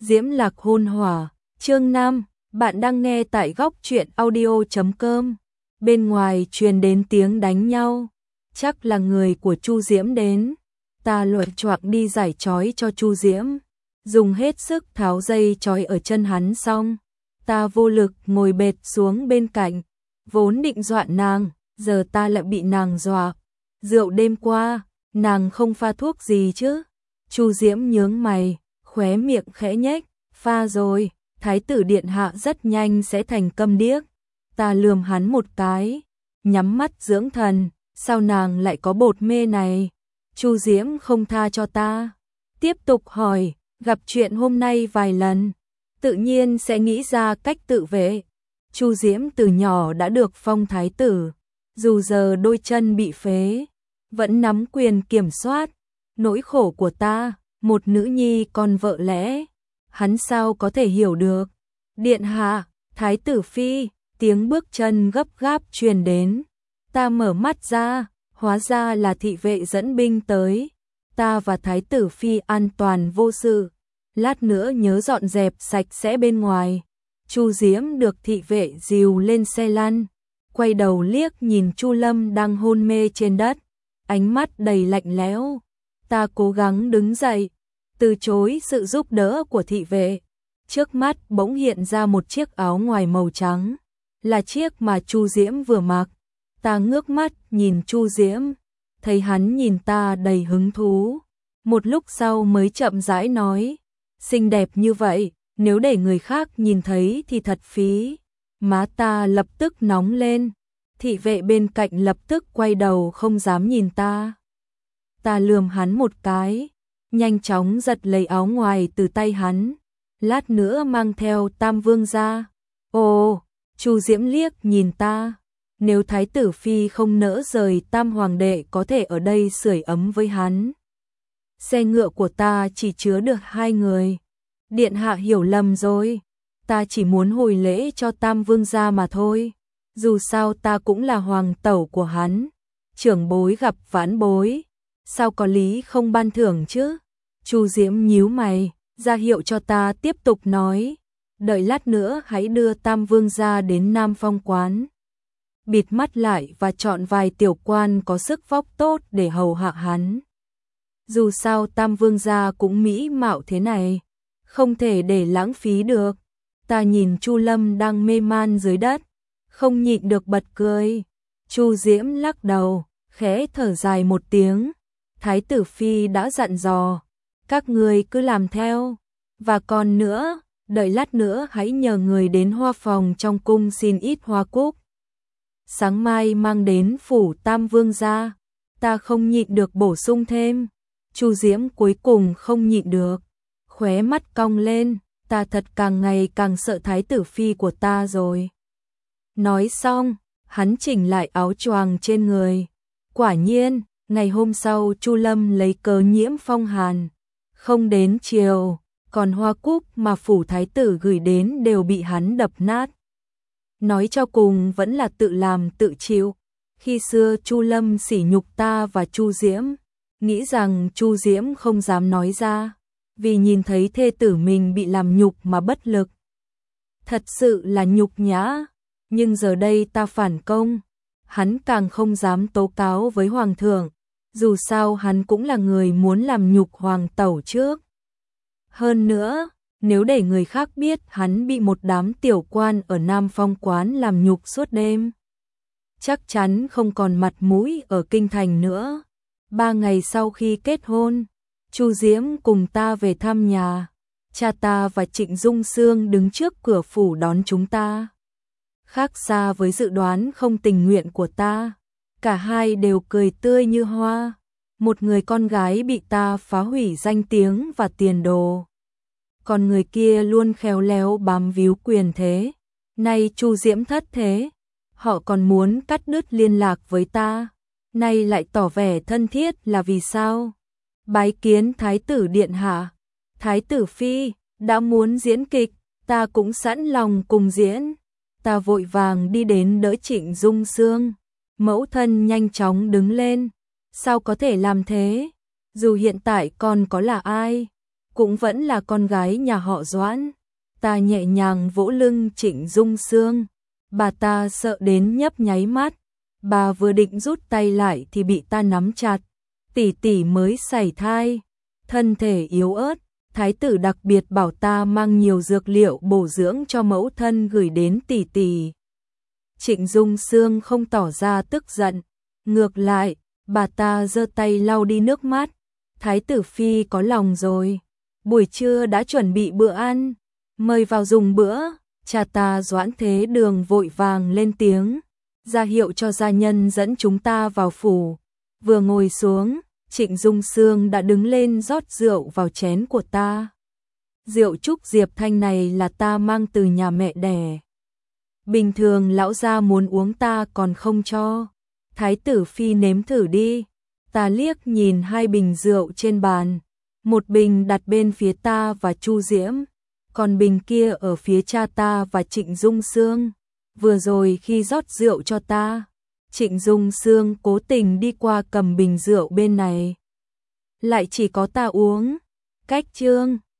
Diễm Lạc Hôn Hỏa, chương 5, bạn đang nghe tại góc truyện audio.com. Bên ngoài truyền đến tiếng đánh nhau, chắc là người của Chu Diễm đến. Ta loạng choạng đi giải trói cho Chu Diễm, dùng hết sức tháo dây trói ở chân hắn xong, ta vô lực ngồi bệt xuống bên cạnh, vốn định dọa nàng, giờ ta lại bị nàng dọa. Rượu đêm qua, nàng không pha thuốc gì chứ? Chu Diễm nhướng mày, khóe miệng khẽ nhếch, pha rồi, thái tử điện hạ rất nhanh sẽ thành câm điếc. Ta lườm hắn một cái, nhắm mắt dưỡng thần, sao nàng lại có bột mê này? Chu Diễm không tha cho ta, tiếp tục hỏi, gặp chuyện hôm nay vài lần, tự nhiên sẽ nghĩ ra cách tự vệ. Chu Diễm từ nhỏ đã được phong thái tử, dù giờ đôi chân bị phế, vẫn nắm quyền kiểm soát. Nỗi khổ của ta, một nữ nhi con vợ lẽ, hắn sao có thể hiểu được. Điện hạ, thái tử phi, tiếng bước chân gấp gáp truyền đến. Ta mở mắt ra, hóa ra là thị vệ dẫn binh tới. Ta và thái tử phi an toàn vô sự, lát nữa nhớ dọn dẹp sạch sẽ bên ngoài. Chu Diễm được thị vệ dìu lên xe lăn, quay đầu liếc nhìn Chu Lâm đang hôn mê trên đất, ánh mắt đầy lạnh lẽo. Ta cố gắng đứng dậy, từ chối sự giúp đỡ của thị vệ. Trước mắt bỗng hiện ra một chiếc áo ngoài màu trắng, là chiếc mà Chu Diễm vừa mặc. Ta ngước mắt nhìn Chu Diễm, thấy hắn nhìn ta đầy hứng thú. Một lúc sau mới chậm rãi nói, xinh đẹp như vậy, nếu để người khác nhìn thấy thì thật phí. Má ta lập tức nóng lên, thị vệ bên cạnh lập tức quay đầu không dám nhìn ta. Ta lườm hắn một cái, nhanh chóng giật lấy áo ngoài từ tay hắn, lát nữa mang theo Tam Vương ra. Ồ, Chu Diễm liếc nhìn ta, nếu thái tử phi không nỡ rời Tam Hoàng đệ có thể ở đây sưởi ấm với hắn. Xe ngựa của ta chỉ chứa được 2 người. Điện hạ hiểu lầm rồi, ta chỉ muốn hồi lễ cho Tam Vương gia mà thôi. Dù sao ta cũng là hoàng tẩu của hắn, trưởng bối gặp vãn bối, sao có lý không ban thưởng chứ? Chu Diễm nhíu mày, ra hiệu cho ta tiếp tục nói, đợi lát nữa hãy đưa Tam Vương gia đến Nam Phong quán, bịt mắt lại và chọn vài tiểu quan có sức vóc tốt để hầu hạ hắn. Dù sao Tam Vương gia cũng mỹ mạo thế này, không thể để lãng phí được. Ta nhìn Chu Lâm đang mê man dưới đất, không nhịn được bật cười. Chu Diễm lắc đầu, khẽ thở dài một tiếng. Thái tử phi đã dặn dò, các người cứ làm theo. Và còn nữa, đợi lát nữa hãy nhờ người đến hoa phòng trong cung xin ít hoa cúc. Sáng mai mang đến phủ Tam Vương gia. Ta không nhịn được bổ sung thêm. Chu Diễm cuối cùng không nhịn được, khóe mắt cong lên. Ta thật càng ngày càng sợ thái tử phi của ta rồi. Nói xong, hắn chỉnh lại áo choàng trên người. Quả nhiên, ngày hôm sau Chu Lâm lấy cớ nhiễm phong hàn, không đến chiều, còn hoa cúc mà phủ thái tử gửi đến đều bị hắn đập nát. Nói cho cùng vẫn là tự làm tự chịu. Khi xưa Chu Lâm sỉ nhục ta và Chu Diễm, nghĩ rằng Chu Diễm không dám nói ra, vì nhìn thấy thê tử mình bị làm nhục mà bất lực. Thật sự là nhục nhã, nhưng giờ đây ta phản công, hắn càng không dám tố cáo với hoàng thượng, dù sao hắn cũng là người muốn làm nhục hoàng tẩu trước. Hơn nữa, nếu để người khác biết hắn bị một đám tiểu quan ở Nam Phong quán làm nhục suốt đêm, chắc chắn không còn mặt mũi ở kinh thành nữa. 3 ngày sau khi kết hôn, Chu Diễm cùng ta về thăm nhà. Cha ta và Trịnh Dung Xương đứng trước cửa phủ đón chúng ta. Khác xa với dự đoán không tình nguyện của ta, cả hai đều cười tươi như hoa. Một người con gái bị ta phá hủy danh tiếng và tiền đồ, còn người kia luôn khéo léo bám víu quyền thế. Nay Chu Diễm thất thế, họ còn muốn cắt đứt liên lạc với ta, nay lại tỏ vẻ thân thiết là vì sao? Bái kiến thái tử điện hạ. Thái tử phi đã muốn diễn kịch, ta cũng sẵn lòng cùng diễn. Ta vội vàng đi đến đỡ Trịnh Dung Xương. Mẫu thân nhanh chóng đứng lên. Sao có thể làm thế? Dù hiện tại con có là ai, cũng vẫn là con gái nhà họ Doãn. Ta nhẹ nhàng vỗ lưng Trịnh Dung Sương, bà ta sợ đến nhấp nháy mắt, bà vừa định rút tay lại thì bị ta nắm chặt. Tỷ tỷ mới sảy thai, thân thể yếu ớt, thái tử đặc biệt bảo ta mang nhiều dược liệu bổ dưỡng cho mẫu thân gửi đến tỷ tỷ. Trịnh Dung Sương không tỏ ra tức giận, ngược lại, bà ta giơ tay lau đi nước mắt. Thái tử phi có lòng rồi, buổi trưa đã chuẩn bị bữa ăn, mời vào dùng bữa. Cha ta Doãn Thế Đường vội vàng lên tiếng, ra hiệu cho gia nhân dẫn chúng ta vào phủ. Vừa ngồi xuống, Trịnh Dung Sương đã đứng lên rót rượu vào chén của ta. Rượu trúc Diệp Thanh này là ta mang từ nhà mẹ đẻ. Bình thường lão gia muốn uống ta còn không cho. Thái tử phi nếm thử đi. Ta liếc nhìn hai bình rượu trên bàn, một bình đặt bên phía ta và Chu Diễm, còn bình kia ở phía cha ta và Trịnh Dung Sương. Vừa rồi khi rót rượu cho ta, Trịnh Dung Sương cố tình đi qua cầm bình rượu bên này. Lại chỉ có ta uống. Cách chương